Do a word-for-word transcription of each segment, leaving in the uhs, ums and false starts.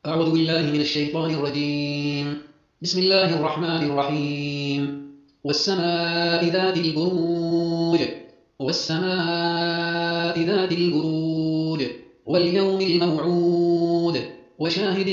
أعوذ بالله من الشيطان الرجيم. بسم الله الرحمن الرحيم. والسماء ذات البروج والسماء ذات البروج واليوم الموعود وشاهد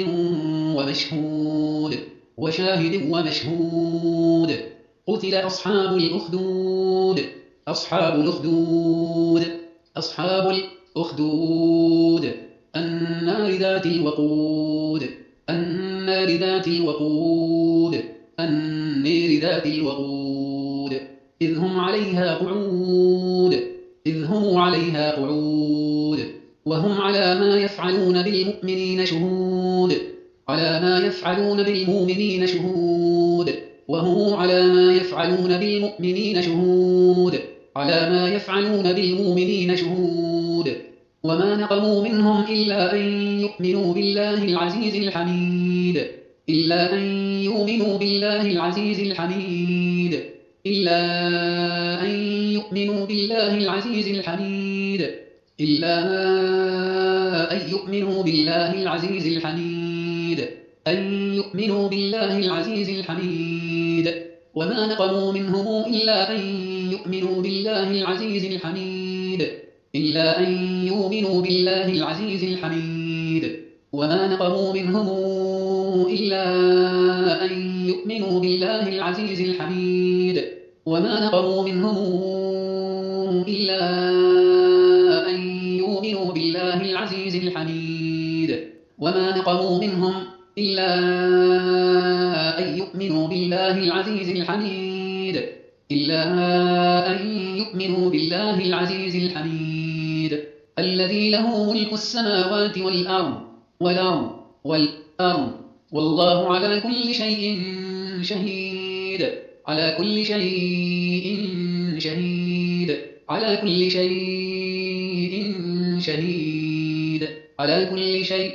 ومشهود وشاهد ومشهود قتل أصحاب الأخدود أصحاب الأخدود أصحاب الأخدود النار ذات الوقود النار ذات الوقود النار ذات الوقود إذ هم عليها قعود إذ هم عليها قعود وهم على ما يفعلون بالمؤمنين شهود على ما يفعلون بالمؤمنين شهود وهم على ما يفعلون بالمؤمنين شهود على ما يفعلون بالمؤمنين شهود وما نقموا منهم إلا أن يؤمنوا بالله العزيز الحميد إلا أن يؤمنوا بالله العزيز الحميد إلا أن يؤمنوا بالله العزيز الحميد إلا أن يؤمنوا بالله العزيز الحميد أن يؤمنوا بالله العزيز الحميد وما نقموا منهم إلا أن يؤمنوا بالله العزيز الحميد إلا أن يؤمنوا بالله العزيز الحميد وما نقموا منهم إلا أن يؤمنوا بالله العزيز الحميد وما نقموا منهم إلا أن يؤمنوا بالله العزيز الحميد وما نقموا منهم إلا أن يؤمنوا بالله العزيز الحميد إلا أن يؤمنوا بالله العزيز الحميد الذي له ملك السماوات والأرض والأرض والأرض والله على كل شيء شهيد على كل شيء شهيد على كل شيء شهيد على كل شيء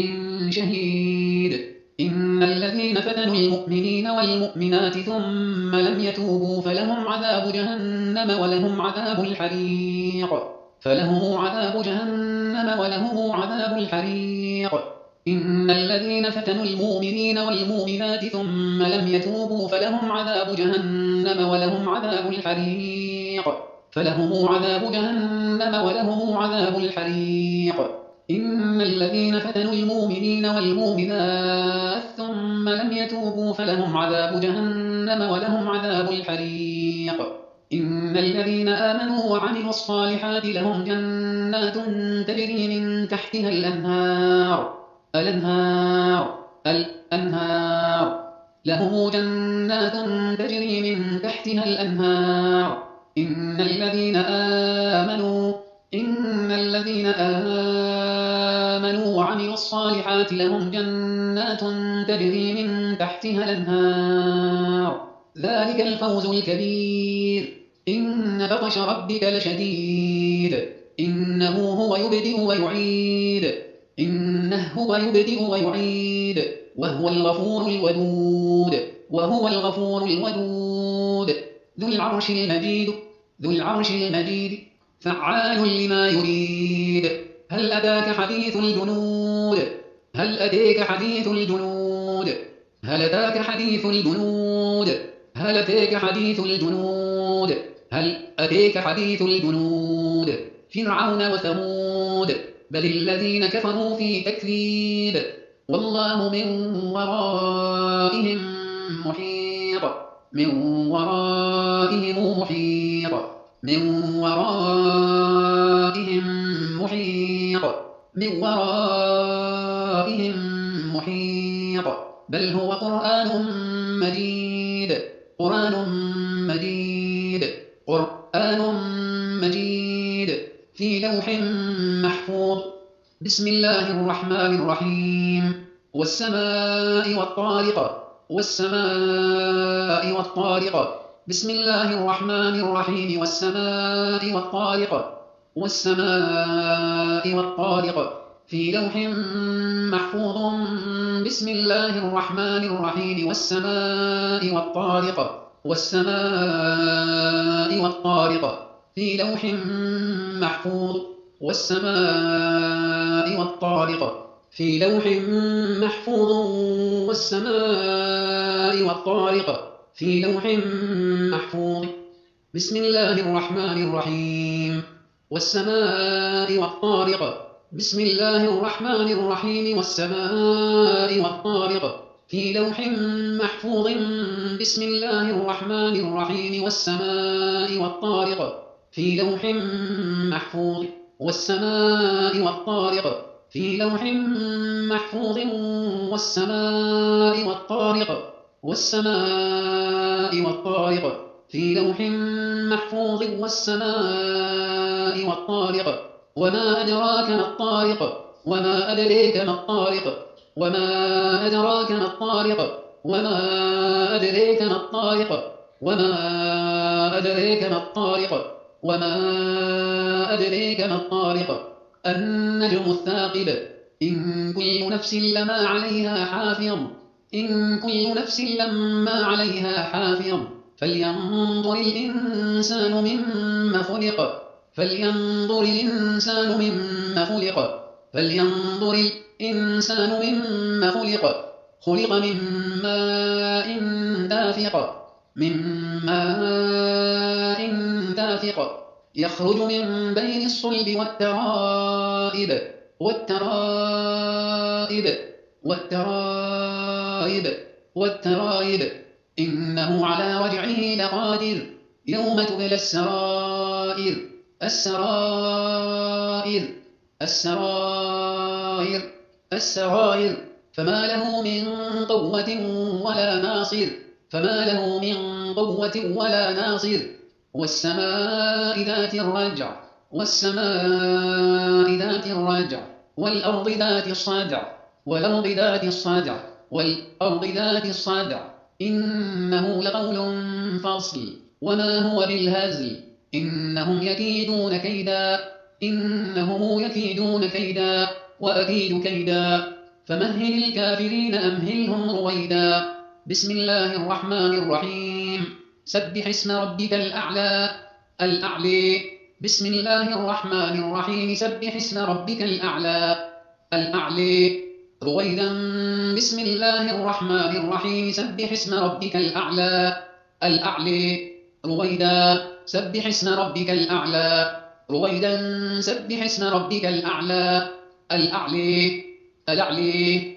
شهيد إن الذين فتنوا المؤمنين والمؤمنات ثم لم يتوبوا فلهم عذاب جهنم ولهم عذاب الحريق فلهم عذاب جهنم ولهم عذاب الحريق إن الذين فتنوا المؤمنين والمؤمنات ثم لم يتوبوا فلهم عذاب جهنم ولهم عذاب الحريق فلهم عذاب جهنم ولهم عذاب الحريق إن الذين فتنوا المؤمنين والمؤمنات ثم لم يتوبوا فلهم عذاب جهنم ولهم عذاب الحريق إن الذين آمنوا وعملوا الصالحات لهم جنات تجري من تحتها الأنهار الأنهار الأنهار لهم جنات تجري من تحتها الأنهار إن الذين آمنوا إن الذين آمنوا وعملوا الصالحات لهم جنات تجري من تحتها الأنهار ذلك الفوز الكبير إن بطش ربك لشديد إنه هو يبدئ ويعيد إنه هو يبدئ ويعيد وهو الغفور الودود وهو الغفور الودود ذو العرش المجيد ذو العرش المجيد فعال لما يريد هل أتاك حديث الجنود هل أتاك حديث الجنود هل أتاك حديث الجنود هل أتاك حديث الجنود هل أتاك حديث الجنود فرعون وثمود بل الذين كفروا في تكذيب والله من ورائهم محيط من ورائهم محيط من ورائهم محيط من ورائهم محيط بل هو قرآن مجيد قرآن مجيد قرآن مجيد في لوح محفوظ بسم الله الرحمن الرحيم والسماء والطارق والسماء والطارق بسم الله الرحمن الرحيم والسماء والطارق والسماء والطارق في لوح محفوظ بسم الله الرحمن الرحيم والسماء والطارق والسماء والطارق في لوح محفوظ والسماء والطارق في لوح محفوظ والسماء والطارق في لوح محفوظ بسم الله الرحمن الرحيم والسماء والطارق بسم الله الرحمن الرحيم والسماء والطارق في لوح محفوظ بسم الله الرحمن الرحيم والسماء والطارق في لوح محفوظ والسماء والطارق في لوح محفوظ والسماء والطارق والسماء والطارق في لوح محفوظ والسماء والطارق وما أدراك ما الطارق وما أدريك ما الطارق وما أدراك ما الطارق وما أدريك ما الطارق وما أدريك ما الطارق وما أدريك ما الطارق النجم الثاقب إن كل نفس لما عليها حافظ إن كل نفس لما عليها حافظ فلينظر الإنسان مما خلق فلينظر الإنسان مما خلق فلينظر الإنسان مما خلق خلق من ماء دافق من ماء دافق يخرج من بين الصلب والترائب والترائب والترائب والترائب إنه على رجعه لقادر يوم تبلى السرائر السرائر السرائر السرائر فما له من قوة ولا ناصر فما له من قوة ولا ناصر والسماء ذات الرجع والسماء ذات الرجع والأرض ذات الصدع والأرض ذات الصدع والأرض ذات الصدع إنه لقول فصل وما هو بالهزل إنهم يكيدون كيدا إنهم يكيدون كيدا وأكيد كيدا فمهل الكافرين أمهلهم رويدا بسم الله الرحمن الرحيم سبح اسم ربك الأعلى الأعلى بسم الله الرحمن الرحيم سبح اسم ربك الأعلى الأعلى رويدا بسم الله الرحمن الرحيم سبح اسم ربك الأعلى الأعلى رويدا سبح اسم ربك الأعلى رويدا سبح اسم ربك الأعلى الأعلى الأعلى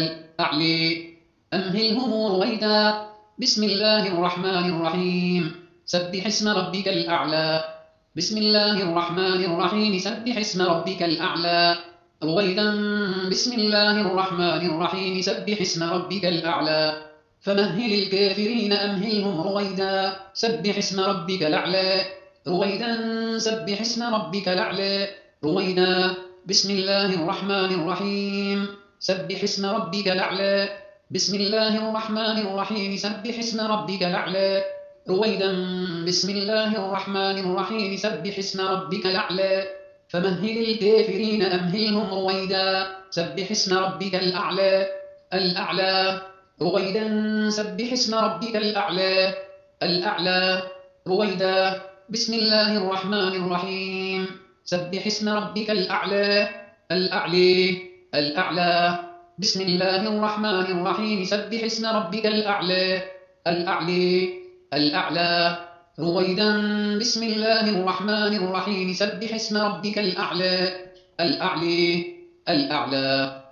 الأعلى أمهلهم رويدا بسم الله الرحمن الرحيم سبح اسم ربك الأعلى بسم الله الرحمن الرحيم سبح اسم ربك الأعلى رويدا بسم الله الرحمن الرحيم سبح اسم ربك الأعلى فمهل الكافرين أمهلهم رويدا سبح اسم ربك الأعلى رويدا سبح اسم ربك الأعلى رويدا بسم الله الرحمن الرحيم سبح اسم ربك الأعلى بسم الله الرحمن الرحيم سبح اسم ربك الأعلى رويدا بسم الله الرحمن الرحيم سبح اسم ربك الأعلى فمهل الكافرين أمهلهم رويدا سبح اسم ربك الأعلى الأعلى رويدا سبح اسم ربك الأعلى الأعلى رويدا بسم الله الرحمن الرحيم سبح اسم ربك الأعلى الأعلى الأعلى بسم الله الرحمن الرحيم سبح اسم ربك الأعلى الأعلى الأعلى رويدا بسم الله الرحمن الرحيم سبح اسم ربك الأعلى الأعلى الأعلى